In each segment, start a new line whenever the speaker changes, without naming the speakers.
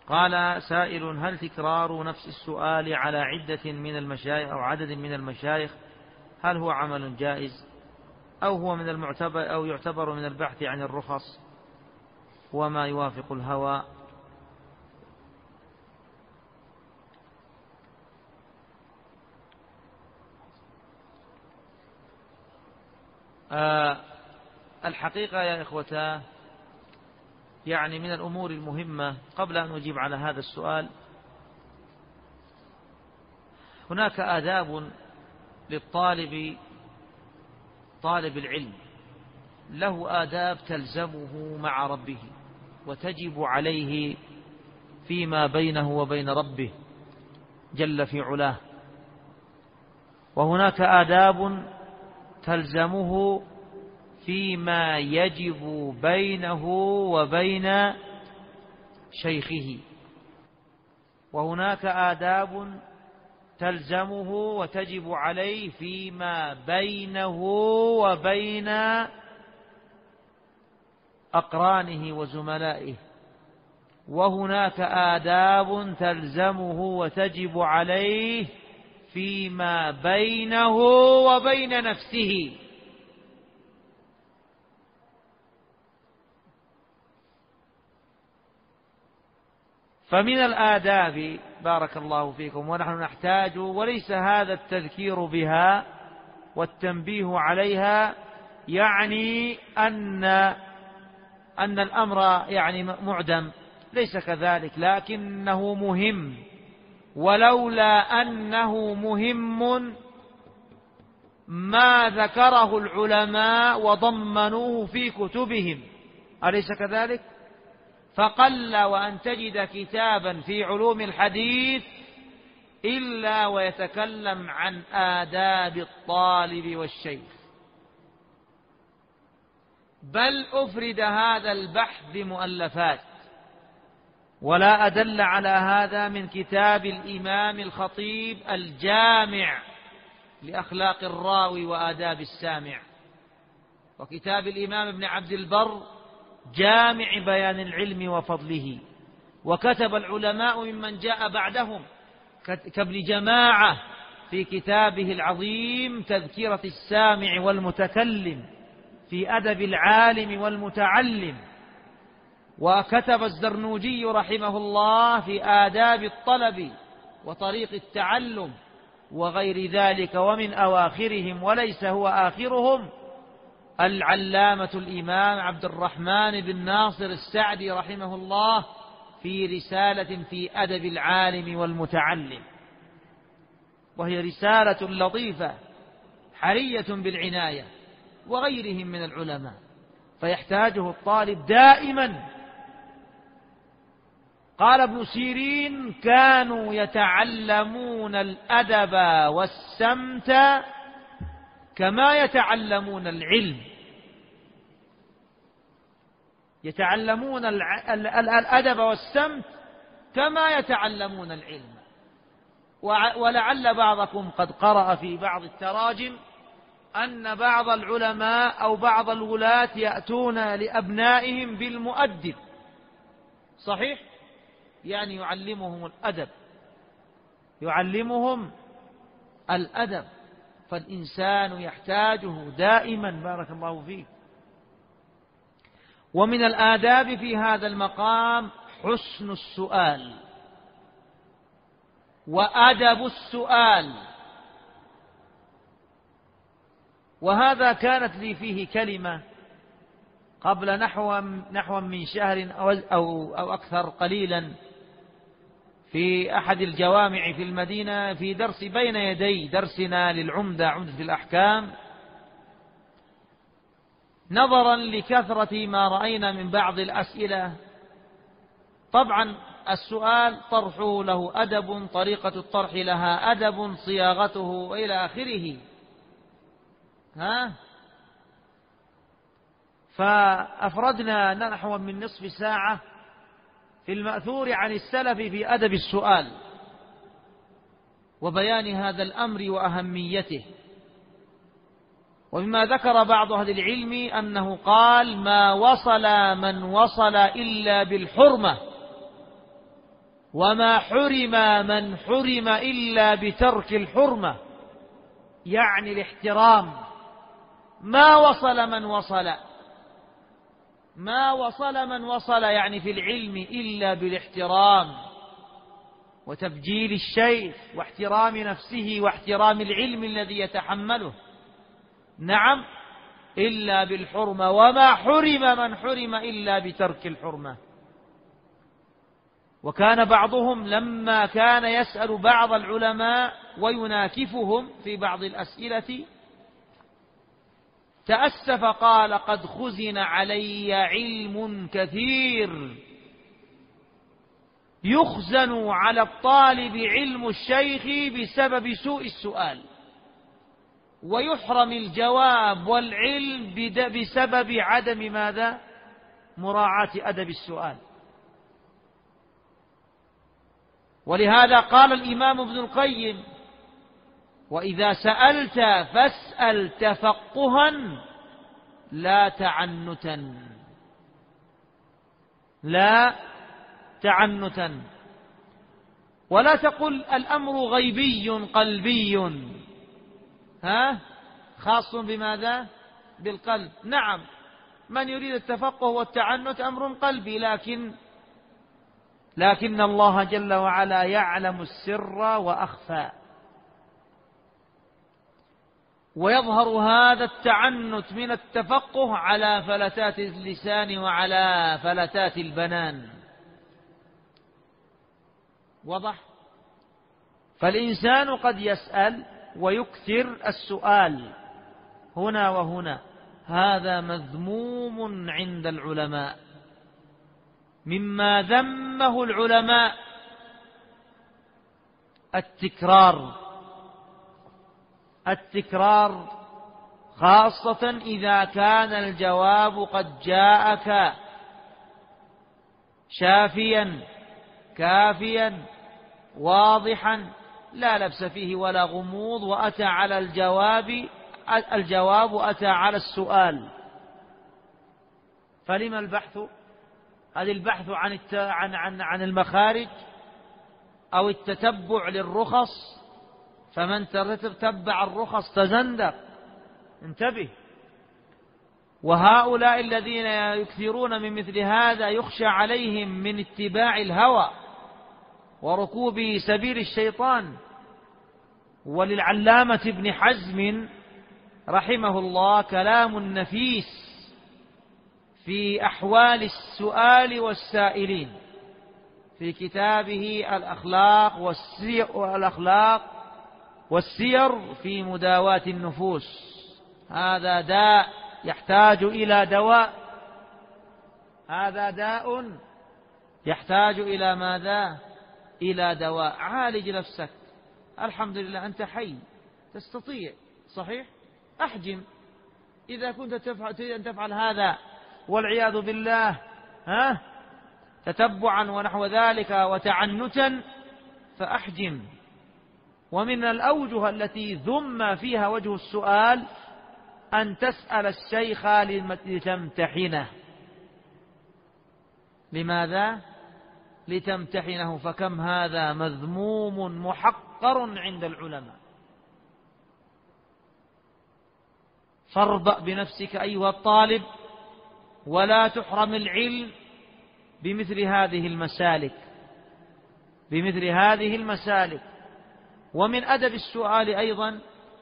قال سائل: هل تكرار نفس السؤال على عدة من المشايخ أو عدد من المشايخ هل هو عمل جائز أو هو من المعتبر أو يعتبر من البحث عن الرخص وما يوافق الهوى؟ الحقيقة يا إخوتاه، يعني من الأمور المهمة قبل أن أجيب على هذا السؤال، هناك آداب طالب العلم، له آداب تلزمه مع ربه وتجب عليه فيما بينه وبين ربه جل في علاه، وهناك آداب تلزمه فيما يجب بينه وبين شيخه، وهناك آداب تلزمه وتجب عليه فيما بينه وبين أقرانه وزملائه، وهناك آداب تلزمه وتجب عليه فيما بينه وبين نفسه. فمن الآداب بارك الله فيكم، ونحن نحتاج، وليس هذا التذكير بها والتنبيه عليها يعني أن الأمر يعني معدم، ليس كذلك، لكنه مهم، ولولا أنه مهم ما ذكره العلماء وضمنوه في كتبهم، أليس كذلك؟ فقل وأن تجد كتابا في علوم الحديث إلا ويتكلم عن آداب الطالب والشيخ، بل أفرد هذا البحث بمؤلفات، ولا أدل على هذا من كتاب الإمام الخطيب الجامع لأخلاق الراوي وآداب السامع، وكتاب الإمام ابن عبد البر جامع بيان العلم وفضله، وكتب العلماء ممن جاء بعدهم كابن جماعة في كتابه العظيم تذكرة السامع والمتكلم في أدب العالم والمتعلم، وكتب الزرنوجي رحمه الله في آداب الطلب وطريق التعلم وغير ذلك، ومن أواخرهم وليس هو آخرهم العلامة الإمام عبد الرحمن بن ناصر السعدي رحمه الله في رسالة في أدب العالم والمتعلم، وهي رسالة لطيفة حرية بالعناية، وغيرهم من العلماء، فيحتاجه الطالب دائما. قال ابن سيرين: كانوا يتعلمون الأدب والسمت كما يتعلمون العلم، يتعلمون الأدب والسمت كما يتعلمون العلم. ولعل بعضكم قد قرأ في بعض التراجم أن بعض العلماء أو بعض الولاة يأتون لأبنائهم بالمؤدب، صحيح؟ يعني يعلمهم الأدب، يعلمهم الأدب، فالإنسان يحتاجه دائما بارك الله فيه. ومن الآداب في هذا المقام حسن السؤال وأدب السؤال، وهذا كانت لي فيه كلمة قبل نحو من شهر أو أكثر قليلا في أحد الجوامع في المدينة، في درس بين يدي درسنا للعمدة عمدة الأحكام، نظرا لكثرة ما رأينا من بعض الأسئلة. طبعا السؤال طرحه له أدب، طريقة الطرح لها أدب، صياغته وإلى آخره، فأفردنا نحو من نصف ساعة في المأثور عن السلف في أدب السؤال وبيان هذا الأمر وأهميته. ومما ذكر بعض أهل العلم أنه قال: ما وصل من وصل إلا بالحرمة، وما حرم من حرم إلا بترك الحرمة، يعني الاحترام. ما وصل من وصل يعني في العلم إلا بالاحترام وتبجيل الشيخ واحترام نفسه واحترام العلم الذي يتحمله. نعم، إلا بالحرمة. وما حرم من حرم إلا بترك الحرمة. وكان بعضهم لما كان يسأل بعض العلماء ويناكفهم في بعض الأسئلة تأسف، قال: قد خزن علي علم كثير. يخزن على الطالب علم الشيخ بسبب سوء السؤال، ويحرم الجواب والعلم بسبب عدم ماذا؟ مراعاة أدب السؤال. ولهذا قال الإمام ابن القيم: وإذا سألت فاسأل تفقها لا تعنتا. ولا تقل الأمر غيبي قلبي، خاص بماذا؟ بالقلب. نعم، من يريد التفقه والتعنت أمر قلبي، لكن الله جل وعلا يعلم السر وأخفى. ويظهر هذا التعنت من التفقه على فلتات اللسان وعلى فلتات البنان. وضح؟ فالإنسان قد يسأل ويكثر السؤال هنا وهنا، هذا مذموم عند العلماء. مما ذمه العلماء التكرار، خاصة إذا كان الجواب قد جاءك شافيا كافيا واضحا لا لبس فيه ولا غموض، وأتى على الجواب أتى على السؤال. فلما البحث؟ هذا البحث عن المخارج أو التتبع للرخص، فمن تتبع الرخص تزندق. انتبه. وهؤلاء الذين يكثرون من مثل هذا يخشى عليهم من اتباع الهوى وركوب سبيل الشيطان. وللعلامة ابن حزم رحمه الله كلام نفيس في أحوال السؤال والسائلين في كتابه الأخلاق والسير في مداواة النفوس. هذا داء يحتاج إلى دواء، هذا داء يحتاج إلى ماذا؟ إلى دواء. عالج نفسك. الحمد لله أنت حي تستطيع، صحيح؟ أحجم. إذا كنت تريد أن تفعل هذا والعياذ بالله تتبعا ونحو ذلك وتعنتا فأحجم. ومن الأوجه التي ذم فيها وجه السؤال أن تسأل الشيخ لتمتحنه. لماذا؟ لتمتحنه. فكم هذا مذموم محقر عند العلماء. فاربأ بنفسك أيها الطالب، ولا تحرم العلم بمثل هذه المسالك. ومن أدب السؤال أيضا،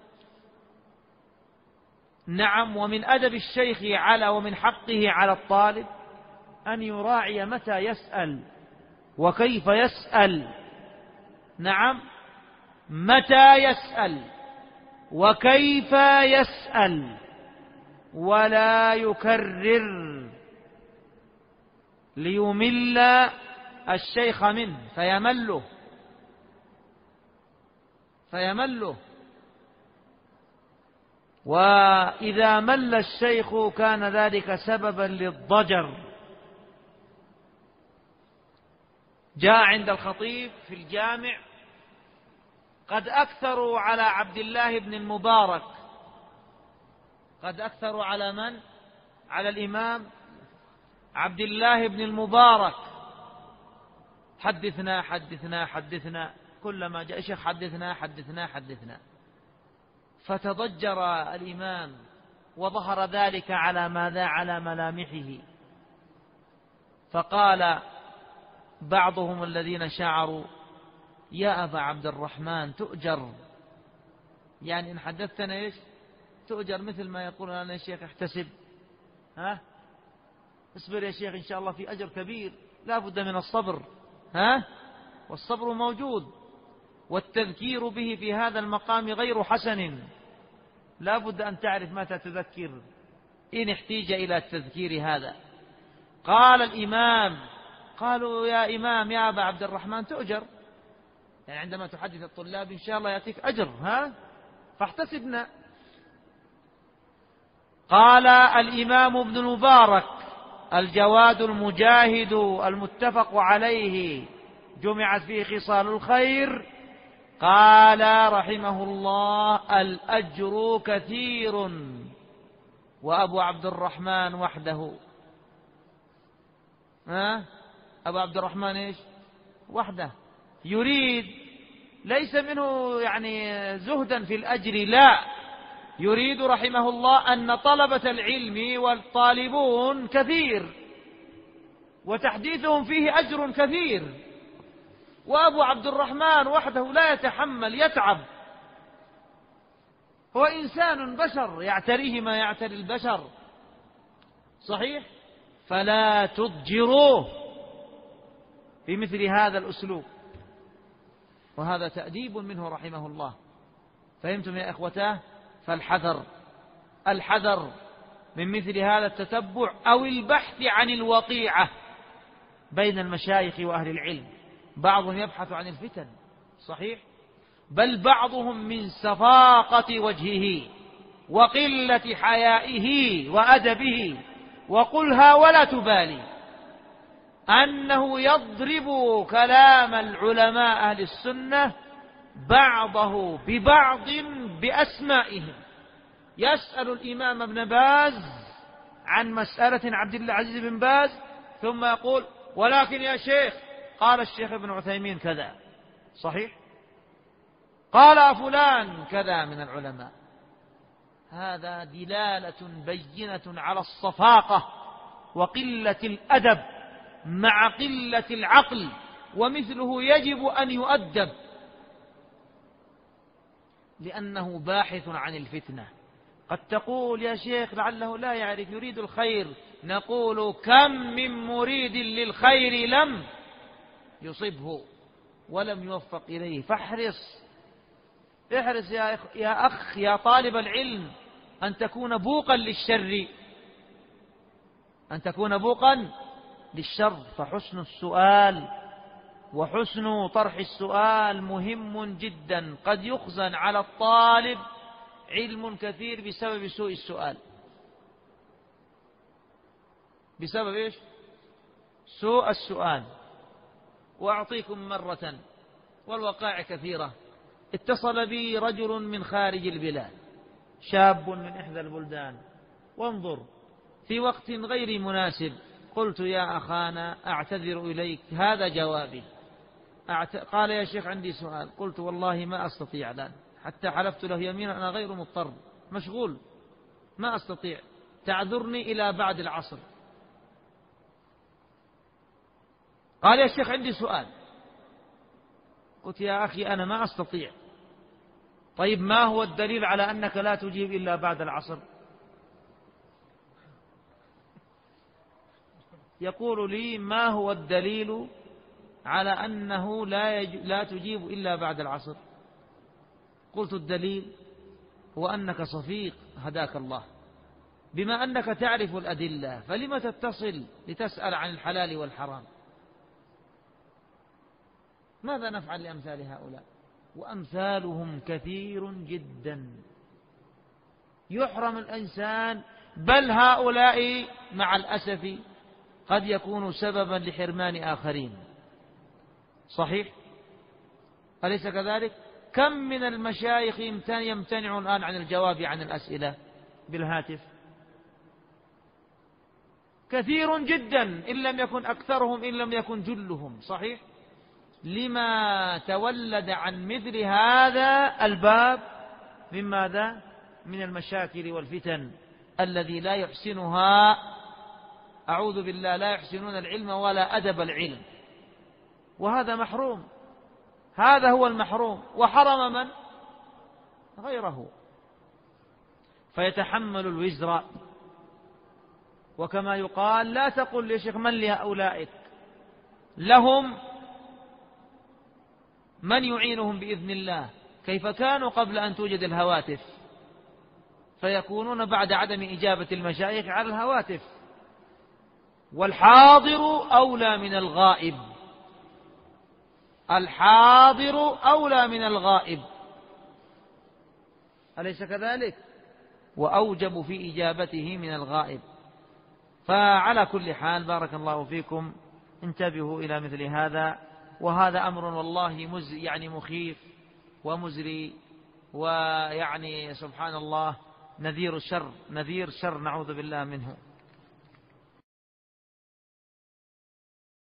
نعم، ومن أدب الشيخ ومن حقه على الطالب أن يراعي متى يسأل وكيف يسأل. نعم، متى يسأل وكيف يسأل، ولا يكرر ليمل الشيخ منه فيمله. وإذا مل الشيخ كان ذلك سببا للضجر. جاء عند الخطيب في الجامع: قد أكثروا على عبد الله بن المبارك. قد أكثروا على من؟ على الإمام عبد الله بن المبارك. حدثنا حدثنا حدثنا، كلما جاء شيخ حدثنا حدثنا حدثنا. فتضجر الإمام وظهر ذلك على ماذا؟ على ملامحه. فقال بعضهم الذين شعروا: يا أبا عبد الرحمن تؤجر، يعني إن حدثتنا إيش تؤجر، مثل ما يقول لنا الشيخ احتسب، اصبر يا شيخ إن شاء الله في أجر كبير، لا بد من الصبر، والصبر موجود، والتذكير به في هذا المقام غير حسن، لا بد أن تعرف متى تذكر إن احتيج إلى التذكير هذا. قال الإمام: قالوا يا إمام يا أبا عبد الرحمن تؤجر، يعني عندما تحدث الطلاب إن شاء الله يأتيك أجر، فاحتسبنا. قال الإمام ابن المبارك الجواد المجاهد المتفق عليه جمعت فيه خصال الخير، قال رحمه الله: الأجر كثير وأبو عبد الرحمن وحده. أبو عبد الرحمن إيش؟ وحده، يريد ليس منه يعني زهدا في الأجر، لا، يريد رحمه الله أن طلبة العلم والطالبون كثير وتحديثهم فيه أجر كثير، وأبو عبد الرحمن وحده لا يتحمل، يتعب، هو إنسان بشر يعتريه ما يعتري البشر، صحيح؟ فلا تضجروه في مثل هذا الأسلوب، وهذا تأديب منه رحمه الله. فهمتم يا إخوتاه؟ فالحذر، الحذر من مثل هذا التتبع أو البحث عن الوقيعة بين المشايخ وأهل العلم. بعضهم يبحث عن الفتن، صحيح، بل بعضهم من سفاقة وجهه وقلة حيائه وأدبه، وقلها ولا تبالي، أنه يضرب كلام العلماء أهل السنة بعضه ببعض بأسمائهم. يسأل الإمام ابن باز عن مسألة عبد العزيز بن باز، ثم يقول: ولكن يا شيخ قال الشيخ ابن عثيمين كذا، صحيح، قال فلان كذا من العلماء. هذا دلالة بينة على الصفاقة وقلة الأدب مع قلة العقل، ومثله يجب أن يؤدب، لأنه باحث عن الفتنة. قد تقول: يا شيخ لعله لا يعرف، يريد الخير. نقول: كم من مريد للخير لم يصبه ولم يوفق إليه. فاحرص، احرص يا أخ يا طالب العلم أن تكون بوقا للشر، أن تكون بوقا للشر. فحسن السؤال وحسن طرح السؤال مهم جدا. قد يخزن على الطالب علم كثير بسبب سوء السؤال. بسبب إيش؟ سوء السؤال. وأعطيكم مرة، والوقائع كثيرة. اتصل بي رجل من خارج البلاد، شاب من إحدى البلدان، وانظر في وقت غير مناسب قلت: يا أخانا أعتذر إليك، هذا جوابي. قال: يا شيخ عندي سؤال. قلت: والله ما أستطيع الآن، حتى حلفت له يمينا أنا غير مضطر، مشغول، ما أستطيع، تعذرني إلى بعد العصر. قال: يا شيخ عندي سؤال. قلت: يا أخي أنا ما أستطيع. طيب ما هو الدليل على أنك لا تجيب إلا بعد العصر؟ يقول لي: ما هو الدليل على أنه لا تجيب إلا بعد العصر؟ قلت: الدليل هو أنك صفيق هداك الله، بما أنك تعرف الأدلة فلم تتصل لتسأل عن الحلال والحرام؟ ماذا نفعل لأمثال هؤلاء؟ وأمثالهم كثير جدا، يحرم الإنسان، بل هؤلاء مع الأسف قد يكونوا سببا لحرمان آخرين، صحيح؟ أليس كذلك؟ كم من المشايخ يمتنع الآن عن الجواب عن الأسئلة بالهاتف؟ كثير جدا، إن لم يكن أكثرهم، إن لم يكن جلهم، صحيح؟ لما تولد عن مثل هذا الباب من ماذا؟ من المشاكل والفتن الذي لا يحسنها، أعوذ بالله، لا يحسنون العلم ولا أدب العلم، وهذا محروم، هذا هو المحروم، وحرم من؟ غيره، فيتحمل الوزر. وكما يقال لا تقل يا شيخ من لهؤلاء، لهم من يعينهم بإذن الله، كيف كانوا قبل أن توجد الهواتف، فيكونون بعد عدم إجابة المشايخ على الهواتف. والحاضر أولى من الغائب، الحاضر أولى من الغائب، أليس كذلك؟ وأوجب في إجابته من الغائب. فعلى كل حال بارك الله فيكم انتبهوا إلى مثل هذا، وهذا أمر والله يعني مخيف ومزري، ويعني سبحان الله نذير الشر، نذير شر نعوذ بالله منه.